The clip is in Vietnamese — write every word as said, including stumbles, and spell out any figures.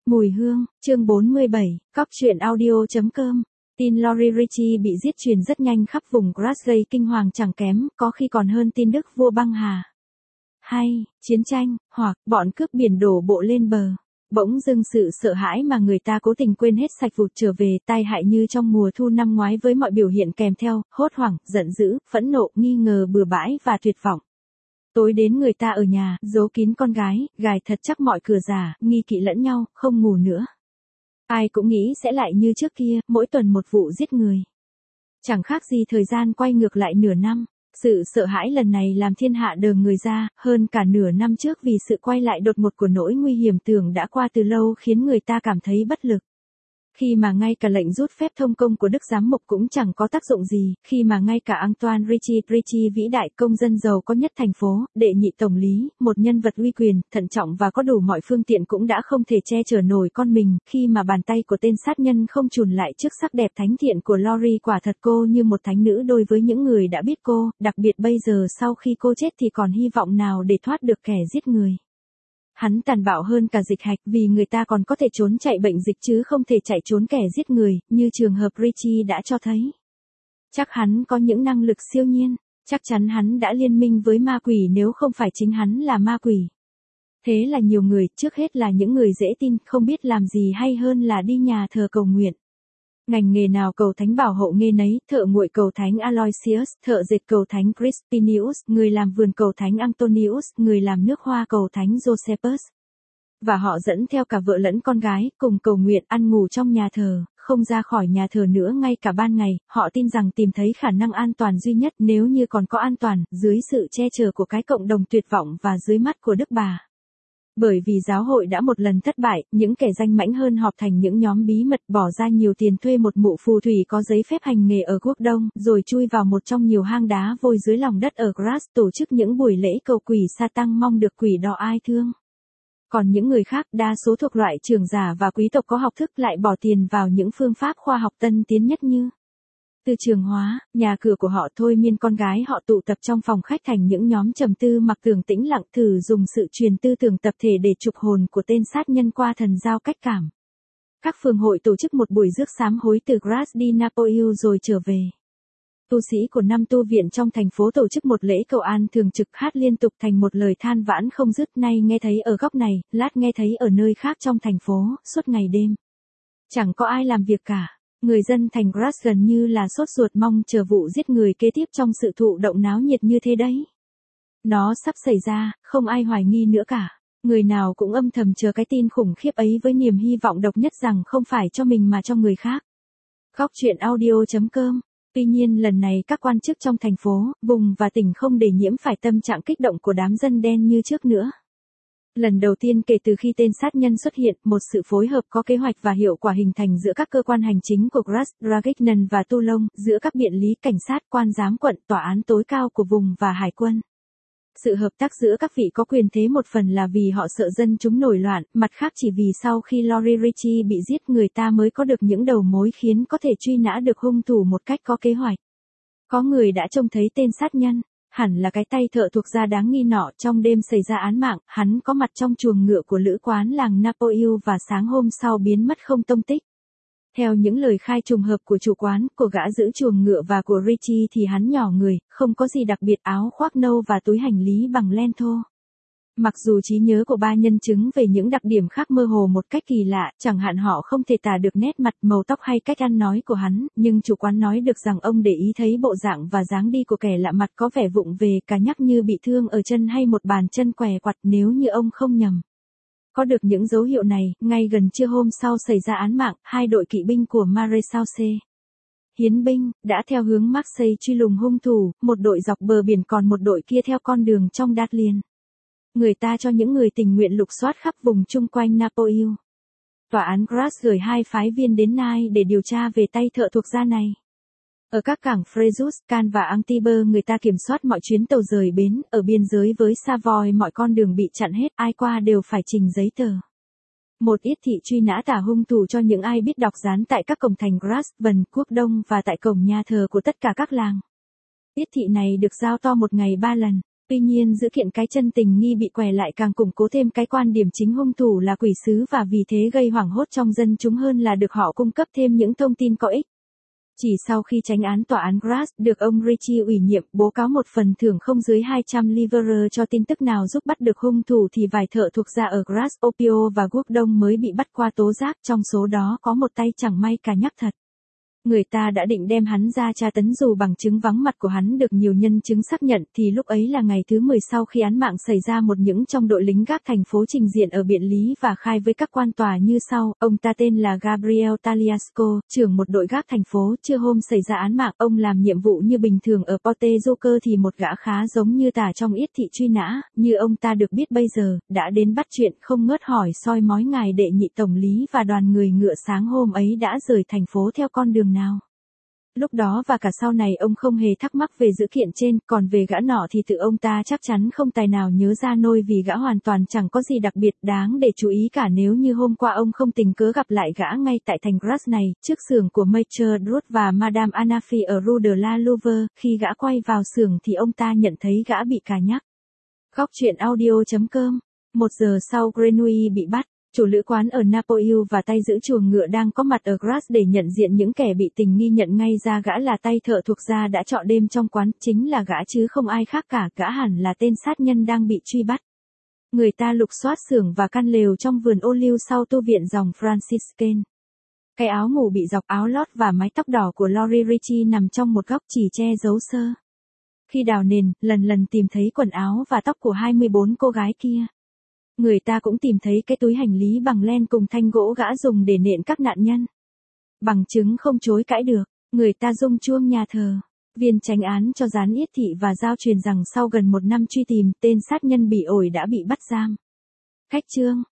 Mùi hương, chương bốn mươi bảy, cóc truyện audio.com. Tin Lori Ritchie bị giết truyền rất nhanh khắp vùng Grass gây kinh hoàng chẳng kém, có khi còn hơn tin Đức vua băng hà. Hay, chiến tranh, hoặc, bọn cướp biển đổ bộ lên bờ. Bỗng dưng sự sợ hãi mà người ta cố tình quên hết sạch vụt trở về, tai hại như trong mùa thu năm ngoái với mọi biểu hiện kèm theo, hốt hoảng, giận dữ, phẫn nộ, nghi ngờ bừa bãi và tuyệt vọng. Tối đến người ta ở nhà, giấu kín con gái, gài thật chắc mọi cửa giả, nghi kỵ lẫn nhau, không ngủ nữa. Ai cũng nghĩ sẽ lại như trước kia, mỗi tuần một vụ giết người. Chẳng khác gì thời gian quay ngược lại nửa năm. Sự sợ hãi lần này làm thiên hạ đờ người ra, hơn cả nửa năm trước vì sự quay lại đột ngột của nỗi nguy hiểm tưởng đã qua từ lâu khiến người ta cảm thấy bất lực. Khi mà ngay cả lệnh rút phép thông công của Đức Giám Mục cũng chẳng có tác dụng gì, khi mà ngay cả Antoine Ritchie, Ritchie vĩ đại công dân giàu có nhất thành phố, đệ nhị tổng lý, một nhân vật uy quyền, thận trọng và có đủ mọi phương tiện cũng đã không thể che chở nổi con mình, khi mà bàn tay của tên sát nhân không chùn lại trước sắc đẹp thánh thiện của Lori, quả thật cô như một thánh nữ đối với những người đã biết cô, đặc biệt bây giờ sau khi cô chết thì còn hy vọng nào để thoát được kẻ giết người. Hắn tàn bạo hơn cả dịch hạch vì người ta còn có thể trốn chạy bệnh dịch chứ không thể chạy trốn kẻ giết người, như trường hợp Ritchie đã cho thấy. Chắc hắn có những năng lực siêu nhiên, chắc chắn hắn đã liên minh với ma quỷ nếu không phải chính hắn là ma quỷ. Thế là nhiều người, trước hết là những người dễ tin, không biết làm gì hay hơn là đi nhà thờ cầu nguyện. Ngành nghề nào cầu thánh bảo hộ nghề nấy, thợ nguội cầu thánh Aloysius, thợ dệt cầu thánh Crispinius, người làm vườn cầu thánh Antonius, người làm nước hoa cầu thánh Josephus. Và họ dẫn theo cả vợ lẫn con gái, cùng cầu nguyện, ăn ngủ trong nhà thờ, không ra khỏi nhà thờ nữa ngay cả ban ngày, họ tin rằng tìm thấy khả năng an toàn duy nhất nếu như còn có an toàn, dưới sự che chở của cái cộng đồng tuyệt vọng và dưới mắt của Đức Bà. Bởi vì giáo hội đã một lần thất bại, những kẻ danh mãnh hơn họp thành những nhóm bí mật bỏ ra nhiều tiền thuê một mụ phù thủy có giấy phép hành nghề ở quốc Đông, rồi chui vào một trong nhiều hang đá vôi dưới lòng đất ở Grass tổ chức những buổi lễ cầu quỷ sa tăng mong được quỷ đỏ ai thương. Còn những người khác, đa số thuộc loại trưởng giả và quý tộc có học thức lại bỏ tiền vào những phương pháp khoa học tân tiến nhất như từ trường hóa, nhà cửa của họ thôi miên con gái họ tụ tập trong phòng khách thành những nhóm trầm tư mặc tưởng tĩnh lặng thử dùng sự truyền tư tưởng tập thể để trục hồn của tên sát nhân qua thần giao cách cảm. Các phường hội tổ chức một buổi rước sám hối từ Grass đi Napoleon rồi trở về. Tu sĩ của năm tu viện trong thành phố tổ chức một lễ cầu an thường trực hát liên tục thành một lời than vãn không dứt, nay nghe thấy ở góc này, lát nghe thấy ở nơi khác trong thành phố, suốt ngày đêm. Chẳng có ai làm việc cả. Người dân thành Grass gần như là sốt ruột mong chờ vụ giết người kế tiếp trong sự thụ động náo nhiệt như thế đấy. Nó sắp xảy ra, không ai hoài nghi nữa cả. Người nào cũng âm thầm chờ cái tin khủng khiếp ấy với niềm hy vọng độc nhất rằng không phải cho mình mà cho người khác. Cóc truyện audio.com. Tuy nhiên lần này các quan chức trong thành phố, vùng và tỉnh không để nhiễm phải tâm trạng kích động của đám dân đen như trước nữa. Lần đầu tiên kể từ khi tên sát nhân xuất hiện, một sự phối hợp có kế hoạch và hiệu quả hình thành giữa các cơ quan hành chính của Grass, Draguignan và Toulon, giữa các biện lý, cảnh sát, quan giám quận, tòa án tối cao của vùng và hải quân. Sự hợp tác giữa các vị có quyền thế một phần là vì họ sợ dân chúng nổi loạn, mặt khác chỉ vì sau khi Lori Ritchie bị giết người ta mới có được những đầu mối khiến có thể truy nã được hung thủ một cách có kế hoạch. Có người đã trông thấy tên sát nhân. Hẳn là cái tay thợ thuộc gia đáng nghi nọ trong đêm xảy ra án mạng, hắn có mặt trong chuồng ngựa của lữ quán làng Napoleon và sáng hôm sau biến mất không tông tích. Theo những lời khai trùng hợp của chủ quán, của gã giữ chuồng ngựa và của Ritchie thì hắn nhỏ người, không có gì đặc biệt, áo khoác nâu và túi hành lý bằng len thô. Mặc dù trí nhớ của ba nhân chứng về những đặc điểm khác mơ hồ một cách kỳ lạ, chẳng hạn họ không thể tả được nét mặt, màu tóc hay cách ăn nói của hắn, nhưng chủ quán nói được rằng ông để ý thấy bộ dạng và dáng đi của kẻ lạ mặt có vẻ vụng về, cả nhắc như bị thương ở chân hay một bàn chân què quặt nếu như ông không nhầm. Có được những dấu hiệu này, ngay gần trưa hôm sau xảy ra án mạng, hai đội kỵ binh của Maréchal Hiến binh, đã theo hướng Marseille truy lùng hung thủ, một đội dọc bờ biển còn một đội kia theo con đường trong Đát Liên. Người ta cho những người tình nguyện lục soát khắp vùng chung quanh Napoleon. Tòa án Grass gửi hai phái viên đến Nai để điều tra về tay thợ thuộc gia này. Ở các cảng Fréjus, Cannes và Antibes người ta kiểm soát mọi chuyến tàu rời bến, ở biên giới với Savoy mọi con đường bị chặn hết, ai qua đều phải trình giấy tờ. Một yết thị truy nã tả hung thủ cho những ai biết đọc dán tại các cổng thành Grass, Vân, Quốc Đông và tại cổng nhà thờ của tất cả các làng. Yết thị này được giao to một ngày ba lần. Tuy nhiên dữ kiện cái chân tình nghi bị què lại càng củng cố thêm cái quan điểm chính hung thủ là quỷ sứ và vì thế gây hoảng hốt trong dân chúng hơn là được họ cung cấp thêm những thông tin có ích. Chỉ sau khi chánh án tòa án Graz được ông Ricci ủy nhiệm bố cáo một phần thưởng không dưới hai trăm livre cho tin tức nào giúp bắt được hung thủ thì vài thợ thuộc gia ở Graz, Opio và Guốc Đông mới bị bắt qua tố giác, trong số đó có một tay chẳng may cả nhắc thật. Người ta đã định đem hắn ra tra tấn dù bằng chứng vắng mặt của hắn được nhiều nhân chứng xác nhận thì lúc ấy là ngày thứ mười sau khi án mạng xảy ra. Một những trong đội lính gác thành phố trình diện ở biện lý và khai với các quan tòa như sau, ông ta tên là Gabriel Taliasco, trưởng một đội gác thành phố. Trưa hôm xảy ra án mạng, ông làm nhiệm vụ như bình thường ở Porte Joker thì một gã khá giống như tả trong yết thị truy nã, như ông ta được biết bây giờ, đã đến bắt chuyện không ngớt hỏi soi mói ngài đệ nhị tổng lý và đoàn người ngựa sáng hôm ấy đã rời thành phố theo con đường nào. Lúc đó và cả sau này ông không hề thắc mắc về dữ kiện trên, còn về gã nọ thì tự ông ta chắc chắn không tài nào nhớ ra nôi vì gã hoàn toàn chẳng có gì đặc biệt đáng để chú ý cả nếu như hôm qua ông không tình cớ gặp lại gã ngay tại thành Graz này, trước xưởng của Major Drut và Madame Anafi ở Rue de la Louve. Khi gã quay vào xưởng thì ông ta nhận thấy gã bị cà nhắc. Góc truyện audio chấm com. Một giờ sau Grenouille bị bắt. Chủ lữ quán ở Napoil và tay giữ chuồng ngựa đang có mặt ở Graz để nhận diện những kẻ bị tình nghi nhận ngay ra gã là tay thợ thuộc gia đã trọ đêm trong quán, chính là gã chứ không ai khác cả, gã hẳn là tên sát nhân đang bị truy bắt. Người ta lục soát xưởng và căn lều trong vườn ô liu sau tu viện dòng Franciscan. Cái áo ngủ bị dọc áo lót và mái tóc đỏ của Lori Ricci nằm trong một góc chỉ che giấu sơ. Khi đào nền, lần lần tìm thấy quần áo và tóc của hai mươi bốn cô gái kia. Người ta cũng tìm thấy cái túi hành lý bằng len cùng thanh gỗ gã dùng để nện các nạn nhân. Bằng chứng không chối cãi được, người ta rung chuông nhà thờ. Viên chánh án cho gián yết thị và giao truyền rằng sau gần một năm truy tìm, tên sát nhân bị ổi đã bị bắt giam. Khách chương.